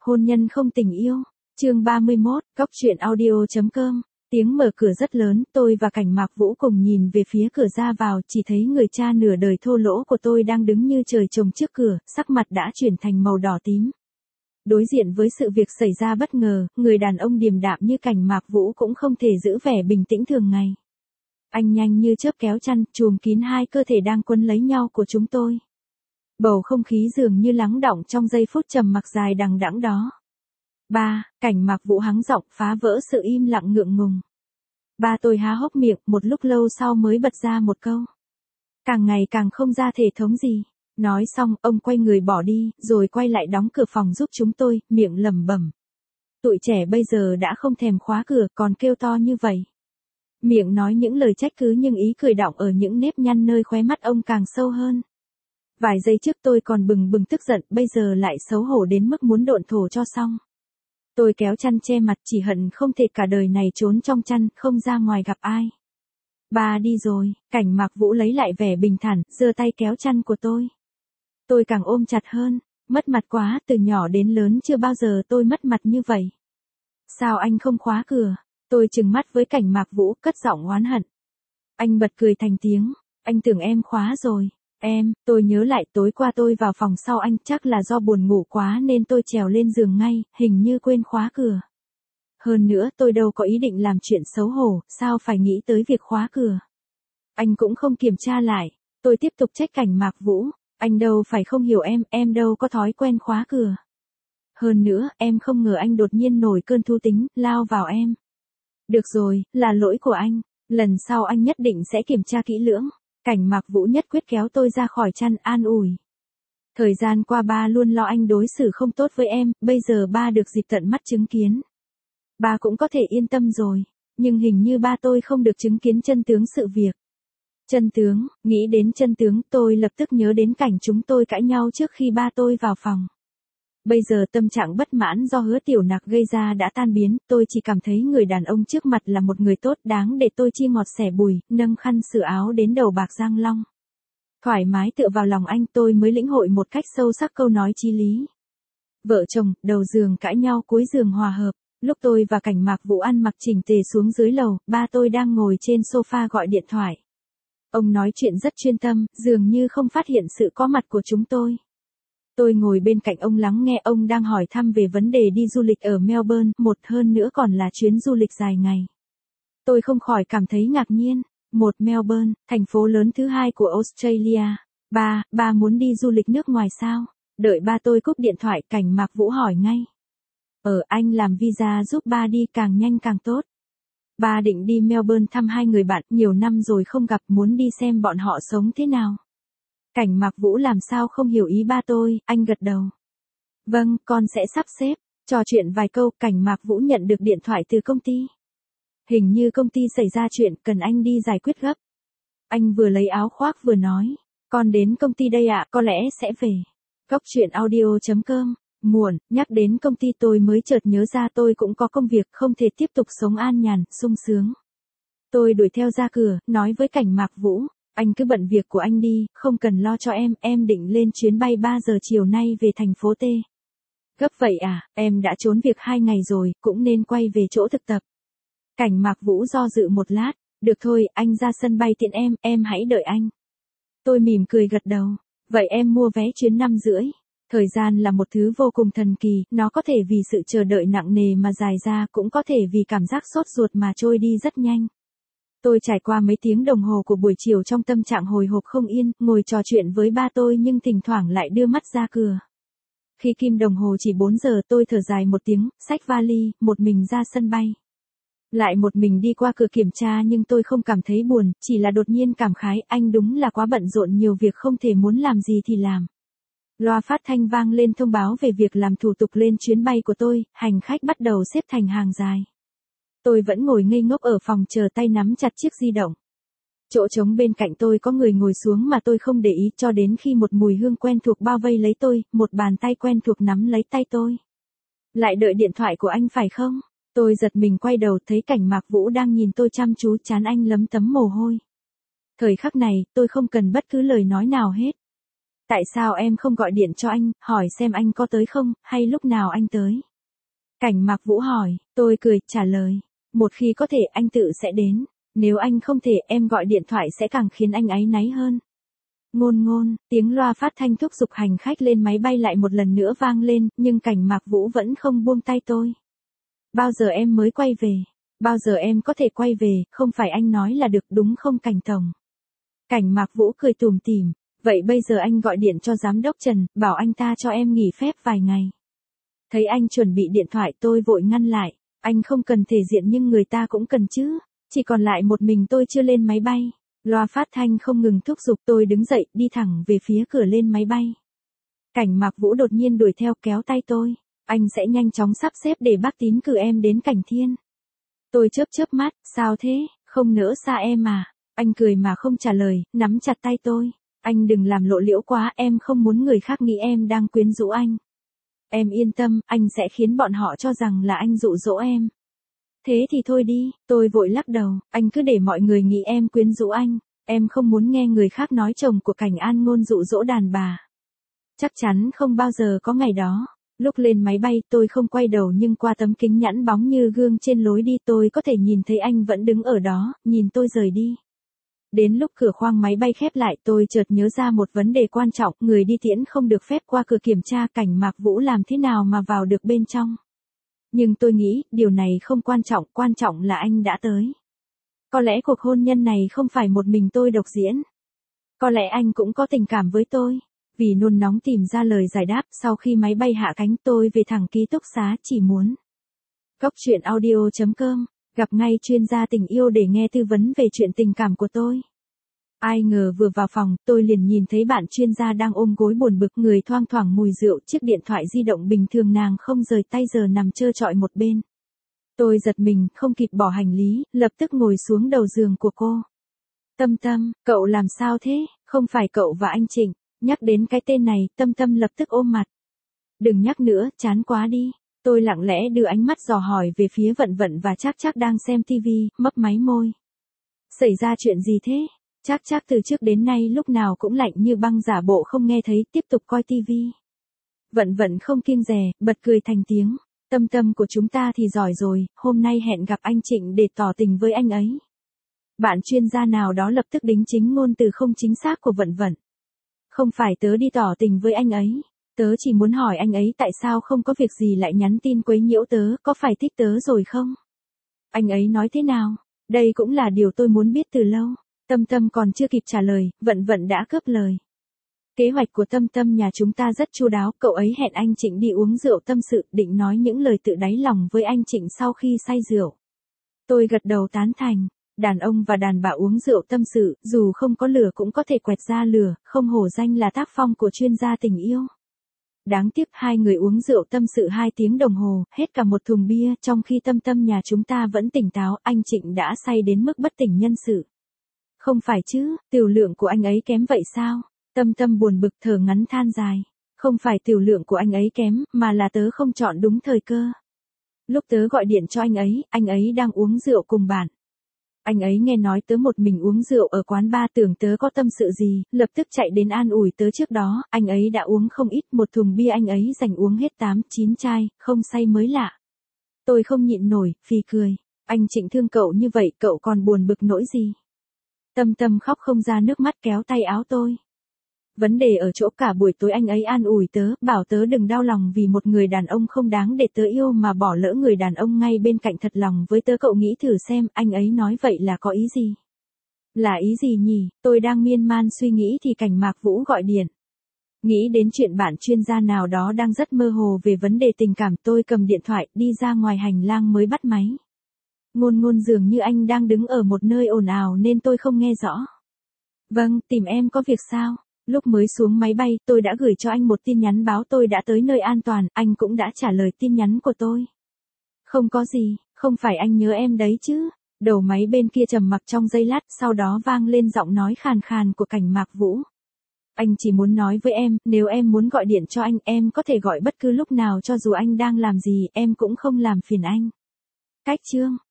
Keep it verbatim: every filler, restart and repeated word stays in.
Hôn nhân không tình yêu. Chương ba mươi mốt, Cóc truyện audio chấm com. Tiếng mở cửa rất lớn, tôi và Cảnh Mạc Vũ cùng nhìn về phía cửa ra vào, chỉ thấy người cha nửa đời thô lỗ của tôi đang đứng như trời trồng trước cửa, sắc mặt đã chuyển thành màu đỏ tím. Đối diện với sự việc xảy ra bất ngờ, người đàn ông điềm đạm như Cảnh Mạc Vũ cũng không thể giữ vẻ bình tĩnh thường ngày. Anh nhanh như chớp kéo chăn, chùm kín hai cơ thể đang quấn lấy nhau của chúng tôi. Bầu không khí dường như lắng đọng trong giây phút trầm mặc dài đằng đẵng đó. Ba, Cảnh Mạc Vũ hắng giọng phá vỡ sự im lặng ngượng ngùng. Ba tôi há hốc miệng, một lúc lâu sau mới bật ra một câu. Càng ngày càng không ra thể thống gì. Nói xong, ông quay người bỏ đi, rồi quay lại đóng cửa phòng giúp chúng tôi, miệng lẩm bẩm. Tụi trẻ bây giờ đã không thèm khóa cửa, còn kêu to như vậy. Miệng nói những lời trách cứ nhưng ý cười đọng ở những nếp nhăn nơi khóe mắt ông càng sâu hơn. Vài giây trước tôi còn bừng bừng tức giận, bây giờ lại xấu hổ đến mức muốn độn thổ cho xong. Tôi kéo chăn che mặt, chỉ hận không thể cả đời này trốn trong chăn, không ra ngoài gặp ai. Ba đi rồi, Cảnh Mạc Vũ lấy lại vẻ bình thản, giơ tay kéo chăn của tôi. Tôi càng ôm chặt hơn, mất mặt quá, từ nhỏ đến lớn chưa bao giờ tôi mất mặt như vậy. Sao anh không khóa cửa? Tôi trừng mắt với Cảnh Mạc Vũ, cất giọng oán hận. Anh bật cười thành tiếng, anh tưởng em khóa rồi. Em, tôi nhớ lại tối qua tôi vào phòng sau anh, chắc là do buồn ngủ quá nên tôi trèo lên giường ngay, hình như quên khóa cửa. Hơn nữa tôi đâu có ý định làm chuyện xấu hổ, sao phải nghĩ tới việc khóa cửa. Anh cũng không kiểm tra lại, tôi tiếp tục trách Cảnh Mạc Vũ, anh đâu phải không hiểu em, em đâu có thói quen khóa cửa. Hơn nữa, em không ngờ anh đột nhiên nổi cơn thú tính, lao vào em. Được rồi, là lỗi của anh, lần sau anh nhất định sẽ kiểm tra kỹ lưỡng. Cảnh Mạc Vũ nhất quyết kéo tôi ra khỏi chăn an ủi. Thời gian qua ba luôn lo anh đối xử không tốt với em, bây giờ ba được dịp tận mắt chứng kiến. Ba cũng có thể yên tâm rồi, nhưng hình như ba tôi không được chứng kiến chân tướng sự việc. Chân tướng, nghĩ đến chân tướng tôi lập tức nhớ đến cảnh chúng tôi cãi nhau trước khi ba tôi vào phòng. Bây giờ tâm trạng bất mãn do Hứa Tiểu Nặc gây ra đã tan biến, tôi chỉ cảm thấy người đàn ông trước mặt là một người tốt đáng để tôi chia ngọt sẻ bùi, nâng khăn sửa áo đến đầu bạc Giang Long. Thoải mái tựa vào lòng anh tôi mới lĩnh hội một cách sâu sắc câu nói chí lý. Vợ chồng, đầu giường cãi nhau cuối giường hòa hợp, lúc tôi và Cảnh Mạc Vũ ăn mặc chỉnh tề xuống dưới lầu, ba tôi đang ngồi trên sofa gọi điện thoại. Ông nói chuyện rất chuyên tâm, dường như không phát hiện sự có mặt của chúng tôi. Tôi ngồi bên cạnh ông lắng nghe ông đang hỏi thăm về vấn đề đi du lịch ở Melbourne, một hơn nữa còn là chuyến du lịch dài ngày. Tôi không khỏi cảm thấy ngạc nhiên. Một Melbourne, thành phố lớn thứ hai của Australia. Ba, ba muốn đi du lịch nước ngoài sao? Đợi ba tôi cúp điện thoại, Cảnh Mạc Vũ hỏi ngay. Ờ, anh làm visa giúp ba đi càng nhanh càng tốt. Ba định đi Melbourne thăm hai người bạn, nhiều năm rồi không gặp, muốn đi xem bọn họ sống thế nào. Cảnh Mạc Vũ làm sao không hiểu ý ba tôi, anh gật đầu. Vâng, con sẽ sắp xếp. Trò chuyện vài câu, Cảnh Mạc Vũ nhận được điện thoại từ công ty. Hình như công ty xảy ra chuyện, cần anh đi giải quyết gấp. Anh vừa lấy áo khoác vừa nói. Con đến công ty đây ạ, có lẽ sẽ về. Cóc truyện audio chấm com. Muộn, nhắc đến công ty tôi mới chợt nhớ ra tôi cũng có công việc, không thể tiếp tục sống an nhàn, sung sướng. Tôi đuổi theo ra cửa, nói với Cảnh Mạc Vũ. Anh cứ bận việc của anh đi, không cần lo cho em, em định lên chuyến bay ba giờ chiều nay về thành phố T. Gấp vậy à, em đã trốn việc hai ngày rồi, cũng nên quay về chỗ thực tập. Cảnh Mạc Vũ do dự một lát, được thôi, anh ra sân bay tiện em, em hãy đợi anh. Tôi mỉm cười gật đầu, vậy em mua vé chuyến năm rưỡi. Thời gian là một thứ vô cùng thần kỳ, nó có thể vì sự chờ đợi nặng nề mà dài ra, cũng có thể vì cảm giác sốt ruột mà trôi đi rất nhanh. Tôi trải qua mấy tiếng đồng hồ của buổi chiều trong tâm trạng hồi hộp không yên, ngồi trò chuyện với ba tôi nhưng thỉnh thoảng lại đưa mắt ra cửa. Khi kim đồng hồ chỉ bốn giờ tôi thở dài một tiếng, xách vali, một mình ra sân bay. Lại một mình đi qua cửa kiểm tra nhưng tôi không cảm thấy buồn, chỉ là đột nhiên cảm khái, anh đúng là quá bận rộn, nhiều việc không thể muốn làm gì thì làm. Loa phát thanh vang lên thông báo về việc làm thủ tục lên chuyến bay của tôi, hành khách bắt đầu xếp thành hàng dài. Tôi vẫn ngồi ngây ngốc ở phòng chờ, tay nắm chặt chiếc di động. Chỗ trống bên cạnh tôi có người ngồi xuống mà tôi không để ý, cho đến khi một mùi hương quen thuộc bao vây lấy tôi, một bàn tay quen thuộc nắm lấy tay tôi. Lại đợi điện thoại của anh phải không? Tôi giật mình quay đầu thấy Cảnh Mạc Vũ đang nhìn tôi chăm chú, trán anh lấm tấm mồ hôi. Thời khắc này, tôi không cần bất cứ lời nói nào hết. Tại sao em không gọi điện cho anh, hỏi xem anh có tới không, hay lúc nào anh tới? Cảnh Mạc Vũ hỏi, tôi cười, trả lời. Một khi có thể anh tự sẽ đến. Nếu anh không thể em gọi điện thoại sẽ càng khiến anh áy náy hơn. Ngôn ngôn, tiếng loa phát thanh thúc giục hành khách lên máy bay lại một lần nữa vang lên, nhưng Cảnh Mạc Vũ vẫn không buông tay tôi. Bao giờ em mới quay về? Bao giờ em có thể quay về, không phải anh nói là được đúng không Cảnh Tổng? Cảnh Mạc Vũ cười tủm tỉm, vậy bây giờ anh gọi điện cho giám đốc Trần, bảo anh ta cho em nghỉ phép vài ngày. Thấy anh chuẩn bị điện thoại tôi vội ngăn lại, anh không cần thể diện nhưng người ta cũng cần chứ, chỉ còn lại một mình tôi chưa lên máy bay. Loa phát thanh không ngừng thúc giục tôi đứng dậy, đi thẳng về phía cửa lên máy bay. Cảnh Mạc Vũ đột nhiên đuổi theo kéo tay tôi, anh sẽ nhanh chóng sắp xếp để bác Tín cử em đến Cảnh Thiên. Tôi chớp chớp mắt, sao thế, không nỡ xa em à? Anh cười mà không trả lời, nắm chặt tay tôi. Anh đừng làm lộ liễu quá, em không muốn người khác nghĩ em đang quyến rũ anh. Em yên tâm, anh sẽ khiến bọn họ cho rằng là anh dụ dỗ em. Thế thì thôi đi, tôi vội lắc đầu, anh cứ để mọi người nghĩ em quyến rũ anh. Em không muốn nghe người khác nói chồng của Cảnh An Ngôn dụ dỗ đàn bà. Chắc chắn không bao giờ có ngày đó. Lúc lên máy bay tôi không quay đầu nhưng qua tấm kính nhẵn bóng như gương trên lối đi tôi có thể nhìn thấy anh vẫn đứng ở đó, nhìn tôi rời đi. Đến lúc cửa khoang máy bay khép lại tôi chợt nhớ ra một vấn đề quan trọng, người đi tiễn không được phép qua cửa kiểm tra, Cảnh Mạc Vũ làm thế nào mà vào được bên trong. Nhưng tôi nghĩ, điều này không quan trọng, quan trọng là anh đã tới. Có lẽ cuộc hôn nhân này không phải một mình tôi độc diễn. Có lẽ anh cũng có tình cảm với tôi. Vì nôn nóng tìm ra lời giải đáp, sau khi máy bay hạ cánh tôi về thẳng ký túc xá chỉ muốn. Cốc truyện audio chấm com, gặp ngay chuyên gia tình yêu để nghe tư vấn về chuyện tình cảm của tôi. Ai ngờ vừa vào phòng, tôi liền nhìn thấy bạn chuyên gia đang ôm gối buồn bực, người thoang thoảng mùi rượu, chiếc điện thoại di động bình thường nàng không rời tay giờ nằm trơ trọi một bên. Tôi giật mình, không kịp bỏ hành lý, lập tức ngồi xuống đầu giường của cô. Tâm Tâm, cậu làm sao thế, không phải cậu và anh Trịnh. Nhắc đến cái tên này, Tâm Tâm lập tức ôm mặt. Đừng nhắc nữa, chán quá đi. Tôi lặng lẽ đưa ánh mắt dò hỏi về phía Vận Vận và Trác Trác đang xem tivi, mấp máy môi. Xảy ra chuyện gì thế? Trác Trác từ trước đến nay lúc nào cũng lạnh như băng, giả bộ không nghe thấy, tiếp tục coi tivi. Vận Vận không kiêng dè, bật cười thành tiếng. Tâm Tâm của chúng ta thì giỏi rồi, hôm nay hẹn gặp anh Trịnh để tỏ tình với anh ấy. Bạn chuyên gia nào đó lập tức đính chính ngôn từ không chính xác của Vận Vận. Không phải tớ đi tỏ tình với anh ấy. Tớ chỉ muốn hỏi anh ấy tại sao không có việc gì lại nhắn tin quấy nhiễu tớ, có phải thích tớ rồi không? Anh ấy nói thế nào? Đây cũng là điều tôi muốn biết từ lâu. Tâm Tâm còn chưa kịp trả lời, Vận Vận đã cướp lời. Kế hoạch của Tâm Tâm nhà chúng ta rất chu đáo, cậu ấy hẹn anh Trịnh đi uống rượu tâm sự, định nói những lời tự đáy lòng với anh Trịnh sau khi say rượu. Tôi gật đầu tán thành. Đàn ông và đàn bà uống rượu tâm sự, dù không có lửa cũng có thể quẹt ra lửa, không hổ danh là tác phong của chuyên gia tình yêu. Đáng tiếc hai người uống rượu tâm sự hai tiếng đồng hồ, hết cả một thùng bia, trong khi Tâm Tâm nhà chúng ta vẫn tỉnh táo, anh Trịnh đã say đến mức bất tỉnh nhân sự. Không phải chứ, tiểu lượng của anh ấy kém vậy sao? Tâm Tâm buồn bực thở ngắn than dài. Không phải tiểu lượng của anh ấy kém, mà là tớ không chọn đúng thời cơ. Lúc tớ gọi điện cho anh ấy, anh ấy đang uống rượu cùng bạn. Anh ấy nghe nói tớ một mình uống rượu ở quán bar, tưởng tớ có tâm sự gì, lập tức chạy đến an ủi tớ. Trước đó, anh ấy đã uống không ít, một thùng bia anh ấy dành uống hết tám, chín chai, không say mới lạ. Tôi không nhịn nổi, phì cười. Anh Trịnh thương cậu như vậy, cậu còn buồn bực nỗi gì? Tâm Tâm khóc không ra nước mắt kéo tay áo tôi. Vấn đề ở chỗ cả buổi tối anh ấy an ủi tớ, bảo tớ đừng đau lòng vì một người đàn ông không đáng để tớ yêu mà bỏ lỡ người đàn ông ngay bên cạnh thật lòng với tớ. Cậu nghĩ thử xem, anh ấy nói vậy là có ý gì? Là ý gì nhỉ? Tôi đang miên man suy nghĩ thì Cảnh Mạc Vũ gọi điện. Nghĩ đến chuyện bạn chuyên gia nào đó đang rất mơ hồ về vấn đề tình cảm, tôi cầm điện thoại đi ra ngoài hành lang mới bắt máy. Ngôn Ngôn dường như anh đang đứng ở một nơi ồn ào nên tôi không nghe rõ. Vâng, tìm em có việc sao? Lúc mới xuống máy bay, tôi đã gửi cho anh một tin nhắn báo tôi đã tới nơi an toàn, anh cũng đã trả lời tin nhắn của tôi. Không có gì, không phải anh nhớ em đấy chứ? Đầu máy bên kia trầm mặc trong giây lát, sau đó vang lên giọng nói khàn khàn của Cảnh Mạc Vũ. Anh chỉ muốn nói với em, nếu em muốn gọi điện cho anh, em có thể gọi bất cứ lúc nào, cho dù anh đang làm gì, em cũng không làm phiền anh. Cách chương